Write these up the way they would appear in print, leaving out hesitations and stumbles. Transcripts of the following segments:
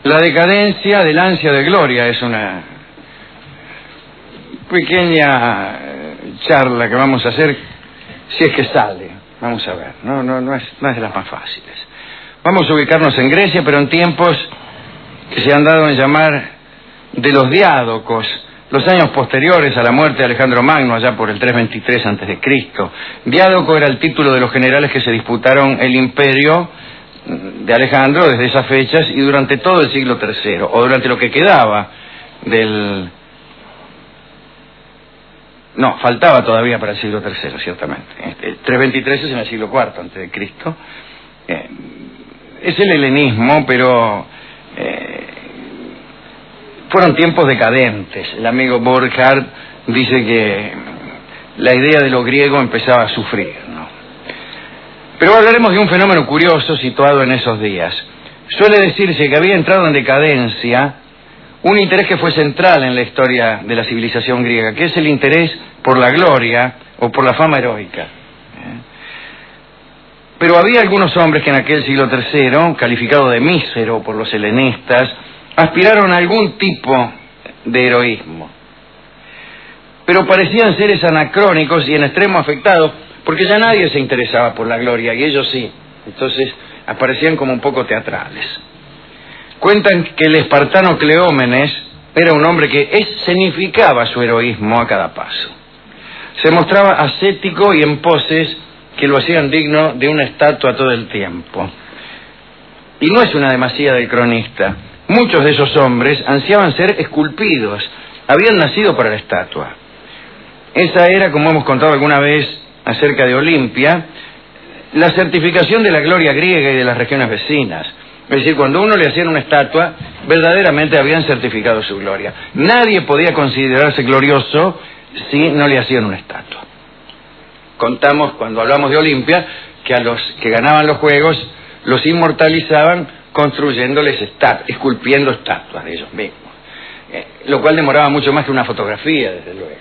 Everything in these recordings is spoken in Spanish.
La decadencia del ansia de gloria es una pequeña charla que vamos a hacer, si es que sale. Vamos a ver, no es de las más fáciles. Vamos a ubicarnos en Grecia, pero en tiempos que se han dado en llamar de los diádocos, los años posteriores a la muerte de Alejandro Magno, allá por el 323 a.C. Diádoco era el título de los generales que se disputaron el imperio de Alejandro desde esas fechas y durante todo el siglo III, o durante lo que quedaba del... No, faltaba todavía para el siglo III, ciertamente. El 323 es en el siglo IV a.C. Es el helenismo, pero fueron tiempos decadentes. El amigo Burckhardt dice que la idea de lo griego empezaba a sufrir, ¿no? Pero hablaremos de un fenómeno curioso situado en esos días. Suele decirse que había entrado en decadencia un interés que fue central en la historia de la civilización griega, que es el interés por la gloria o por la fama heroica. Pero había algunos hombres que en aquel siglo III, calificado de mísero por los helenistas, aspiraron a algún tipo de heroísmo. Pero parecían seres anacrónicos y en extremo afectados, porque ya nadie se interesaba por la gloria, y ellos sí. Entonces aparecían como un poco teatrales. Cuentan que el espartano Cleómenes era un hombre que escenificaba su heroísmo a cada paso. Se mostraba ascético y en poses que lo hacían digno de una estatua todo el tiempo. Y no es una demasía del cronista. Muchos de esos hombres ansiaban ser esculpidos, habían nacido para la estatua. Esa era, como hemos contado alguna vez acerca de Olimpia, la certificación de la gloria griega y de las regiones vecinas. Es decir, cuando uno le hacían una estatua, verdaderamente habían certificado su gloria. Nadie podía considerarse glorioso si no le hacían una estatua. Contamos, cuando hablamos de Olimpia, que a los que ganaban los juegos los inmortalizaban construyéndoles esculpiendo estatuas de ellos mismos. Lo cual demoraba mucho más que una fotografía, desde luego.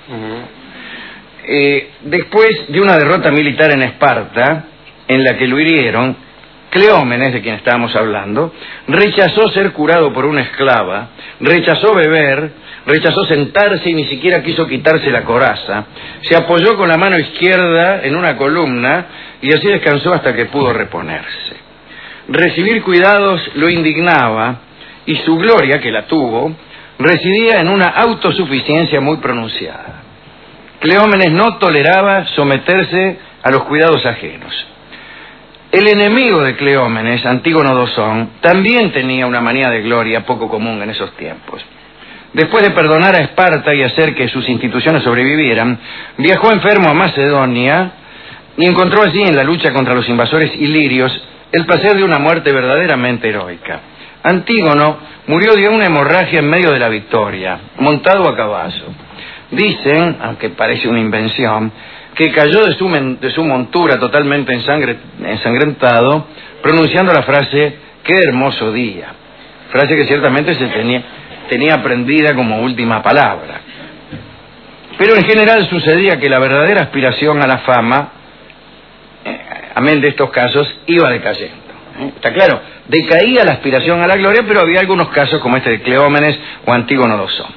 Después de una derrota militar en Esparta, en la que lo hirieron, Cleómenes, de quien estábamos hablando, rechazó ser curado por una esclava, rechazó beber, rechazó sentarse y ni siquiera quiso quitarse la coraza, se apoyó con la mano izquierda en una columna y así descansó hasta que pudo reponerse. Recibir cuidados lo indignaba y su gloria, que la tuvo, residía en una autosuficiencia muy pronunciada. Cleómenes no toleraba someterse a los cuidados ajenos. El enemigo de Cleómenes, Antígono Dosón, también tenía una manía de gloria poco común en esos tiempos. Después de perdonar a Esparta y hacer que sus instituciones sobrevivieran, viajó enfermo a Macedonia y encontró allí, en la lucha contra los invasores ilirios, el placer de una muerte verdaderamente heroica. Antígono murió de una hemorragia en medio de la victoria, montado a caballo. Dicen, aunque parece una invención, que cayó de su montura totalmente ensangrentado, pronunciando la frase, ¡qué hermoso día! Frase que ciertamente se tenía aprendida como última palabra. Pero en general sucedía que la verdadera aspiración a la fama, amén de estos casos, iba decayendo. Está claro, decaía la aspiración a la gloria, pero había algunos casos como este de Cleómenes o Antígono Dosón.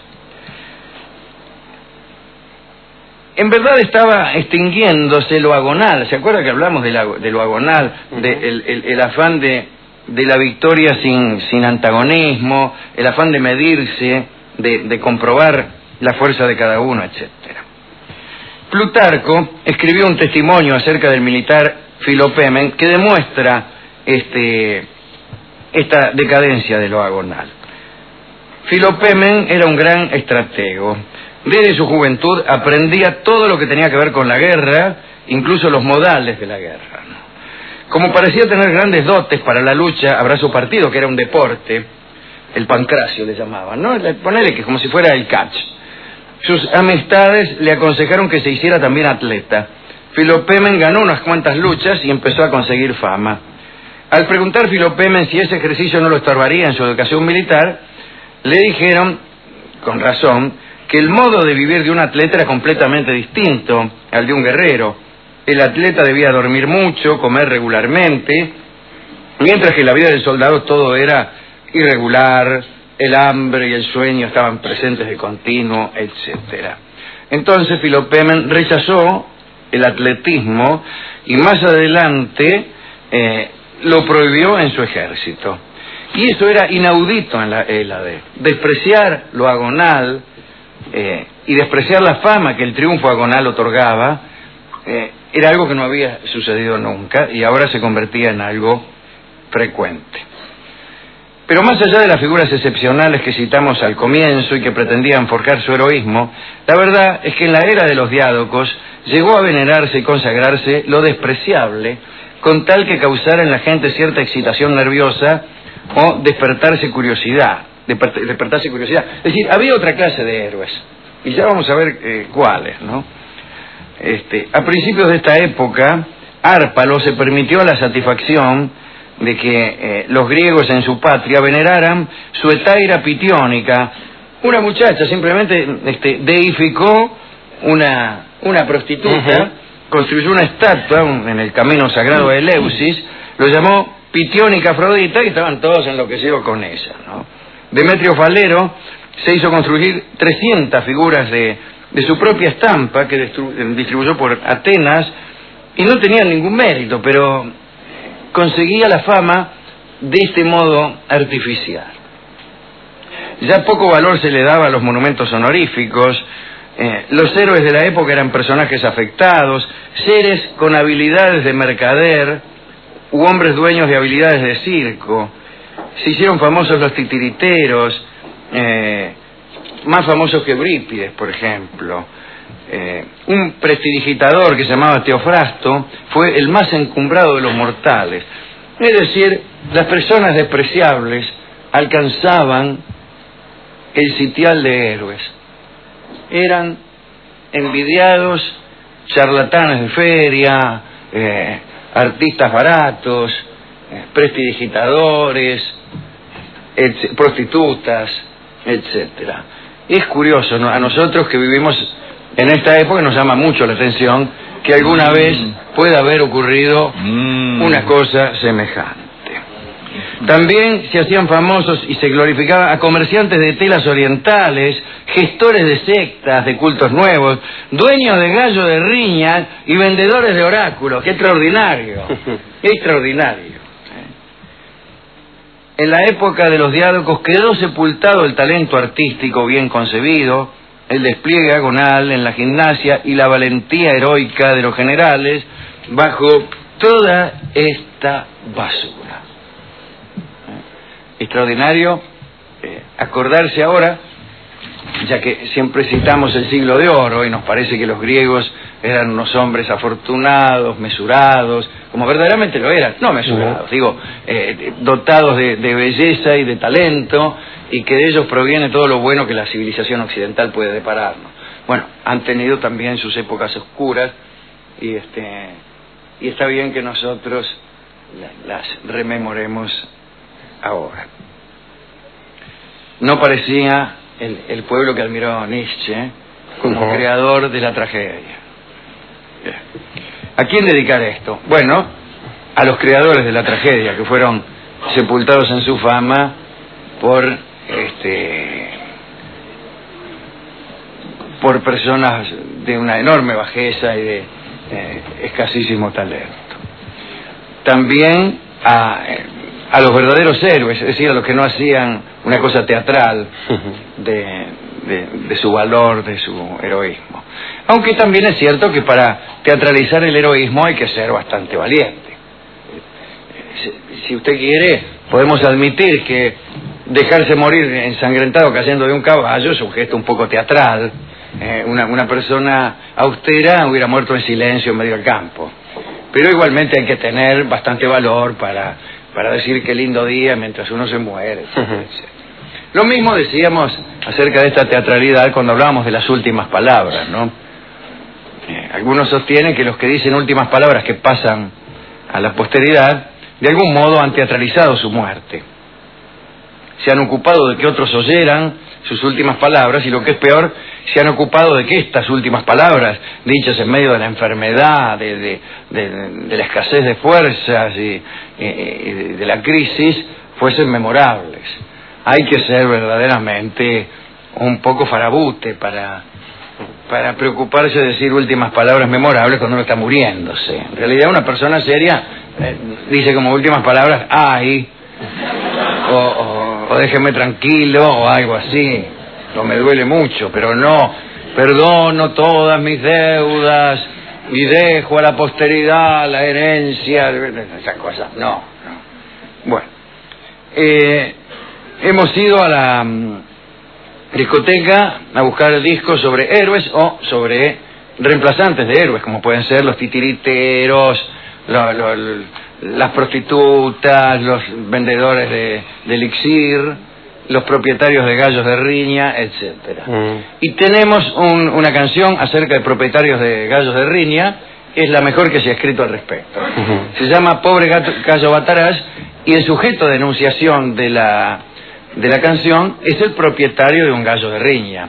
En verdad estaba extinguiéndose lo agonal. ¿Se acuerda que hablamos de lo agonal? El afán de la victoria sin antagonismo, el afán de medirse, de comprobar la fuerza de cada uno, etc. Plutarco escribió un testimonio acerca del militar Filopemen que demuestra esta decadencia de lo agonal. Filopemen era un gran estratego. Desde su juventud aprendía todo lo que tenía que ver con la guerra, incluso los modales de la guerra. Como parecía tener grandes dotes para la lucha a brazo partido, que era un deporte, el pancracio le llamaban, ¿no? Ponele que como si fuera el catch. Sus amistades le aconsejaron que se hiciera también atleta. Filopemen ganó unas cuantas luchas y empezó a conseguir fama. Al preguntar Filopemen si ese ejercicio no lo estorbaría en su educación militar, le dijeron, con razón, que el modo de vivir de un atleta era completamente distinto al de un guerrero. El atleta debía dormir mucho, comer regularmente, mientras que en la vida del soldado todo era irregular, el hambre y el sueño estaban presentes de continuo, etcétera. Entonces Filopemen rechazó el atletismo y más adelante lo prohibió en su ejército. Y eso era inaudito en la Hélade. Despreciar lo agonal y despreciar la fama que el triunfo agonal otorgaba era algo que no había sucedido nunca y ahora se convertía en algo frecuente. Pero más allá de las figuras excepcionales que citamos al comienzo y que pretendían forjar su heroísmo, la verdad es que en la era de los diádocos llegó a venerarse y consagrarse lo despreciable, con tal que causara en la gente cierta excitación nerviosa o despertarse curiosidad. Es decir, había otra clase de héroes, y ya vamos a ver cuáles, ¿no? A principios de esta época, Hárpalo se permitió la satisfacción de que los griegos en su patria veneraran su hetaira Pitionika. Una muchacha simplemente deificó una prostituta, construyó una estatua en el camino sagrado de Eleusis, lo llamó Pitionika Afrodita y estaban todos enloquecidos con ella, ¿no? Demetrio Falero se hizo construir 300 figuras de su propia estampa que distribuyó por Atenas y no tenían ningún mérito, pero conseguía la fama de este modo artificial. Ya poco valor se le daba a los monumentos honoríficos. Los héroes de la época eran personajes afectados, seres con habilidades de mercader u hombres dueños de habilidades de circo. Se hicieron famosos los titiriteros, más famosos que Eurípides, por ejemplo. Un prestidigitador que se llamaba Teofrasto fue el más encumbrado de los mortales. Es decir, las personas despreciables alcanzaban el sitial de héroes. Eran envidiados, charlatanes de feria, artistas baratos, prestidigitadores, prostitutas, etcétera. Es curioso, ¿no? A nosotros que vivimos en esta época nos llama mucho la atención que alguna vez pueda haber ocurrido una cosa semejante. También se hacían famosos y se glorificaba a comerciantes de telas orientales, gestores de sectas, de cultos nuevos, dueños de gallo de riña y vendedores de oráculos. ¡Qué extraordinario! ¡Qué extraordinario! En la época de los diádocos quedó sepultado el talento artístico bien concebido, el despliegue agonal en la gimnasia y la valentía heroica de los generales bajo toda esta basura. Extraordinario acordarse ahora, ya que siempre citamos el siglo de oro y nos parece que los griegos eran unos hombres afortunados, mesurados, como verdaderamente lo eran, no mesurados, digo, dotados de belleza y de talento, y que de ellos proviene todo lo bueno que la civilización occidental puede depararnos. Bueno, han tenido también sus épocas oscuras, y está bien que nosotros las rememoremos ahora. No parecía el pueblo que admiró Nietzsche como creador de la tragedia. ¿A quién dedicar esto? Bueno, a los creadores de la tragedia, que fueron sepultados en su fama por personas de una enorme bajeza y de escasísimo talento. También a los verdaderos héroes, es decir, a los que no hacían una cosa teatral de su valor, de su heroísmo. Aunque también es cierto que para teatralizar el heroísmo hay que ser bastante valiente. Si usted quiere, podemos admitir que dejarse morir ensangrentado cayendo de un caballo es un gesto un poco teatral. Una persona austera hubiera muerto en silencio en medio del campo. Pero igualmente hay que tener bastante valor para decir qué lindo día mientras uno se muere, etc. Lo mismo decíamos acerca de esta teatralidad cuando hablábamos de las últimas palabras, ¿no? Algunos sostienen que los que dicen últimas palabras que pasan a la posteridad, de algún modo han teatralizado su muerte. Se han ocupado de que otros oyeran sus últimas palabras y, lo que es peor, se han ocupado de que estas últimas palabras, dichas en medio de la enfermedad, de la escasez de fuerzas y de la crisis, fuesen memorables. hay que ser verdaderamente un poco farabute para preocuparse de decir últimas palabras memorables cuando uno está muriéndose. En realidad una persona seria dice como últimas palabras, ¡ay! O déjeme tranquilo, o algo así. No me duele mucho, pero no, perdono todas mis deudas y dejo a la posteridad la herencia, esas cosas. No. Bueno, hemos ido a la discoteca a buscar discos sobre héroes o sobre reemplazantes de héroes, como pueden ser los titiriteros, las prostitutas, los vendedores de elixir, los propietarios de gallos de riña, etcétera. Y tenemos una canción acerca de propietarios de gallos de riña, es la mejor que se ha escrito al respecto. Se llama Pobre Gallo Bataraz, y el sujeto de enunciación de la canción es el propietario de un gallo de riña.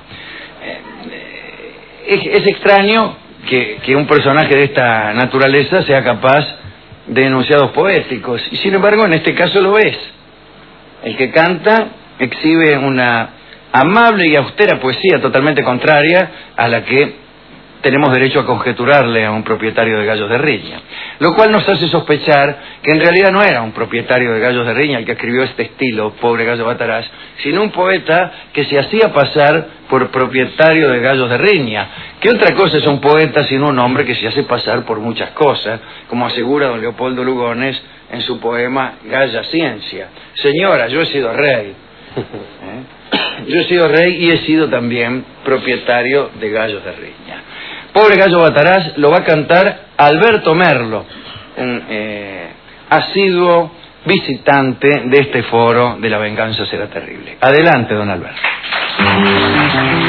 Es extraño que un personaje de esta naturaleza sea capaz de enunciados poéticos, y sin embargo en este caso lo es. El que canta exhibe una amable y austera poesía totalmente contraria a la que tenemos derecho a conjeturarle a un propietario de gallos de riña, lo cual nos hace sospechar que en realidad no era un propietario de gallos de riña el que escribió este estilo, Pobre Gallo Bataraz, sino un poeta que se hacía pasar por propietario de gallos de riña. ¿Qué otra cosa es un poeta sino un hombre que se hace pasar por muchas cosas, como asegura don Leopoldo Lugones en su poema Galla Ciencia? Señora, yo he sido rey. Yo he sido rey y he sido también propietario de gallos de riña. Pobre Gallo Bataraz lo va a cantar Alberto Merlo, un asiduo visitante de este foro de La Venganza Será Terrible. Adelante, don Alberto.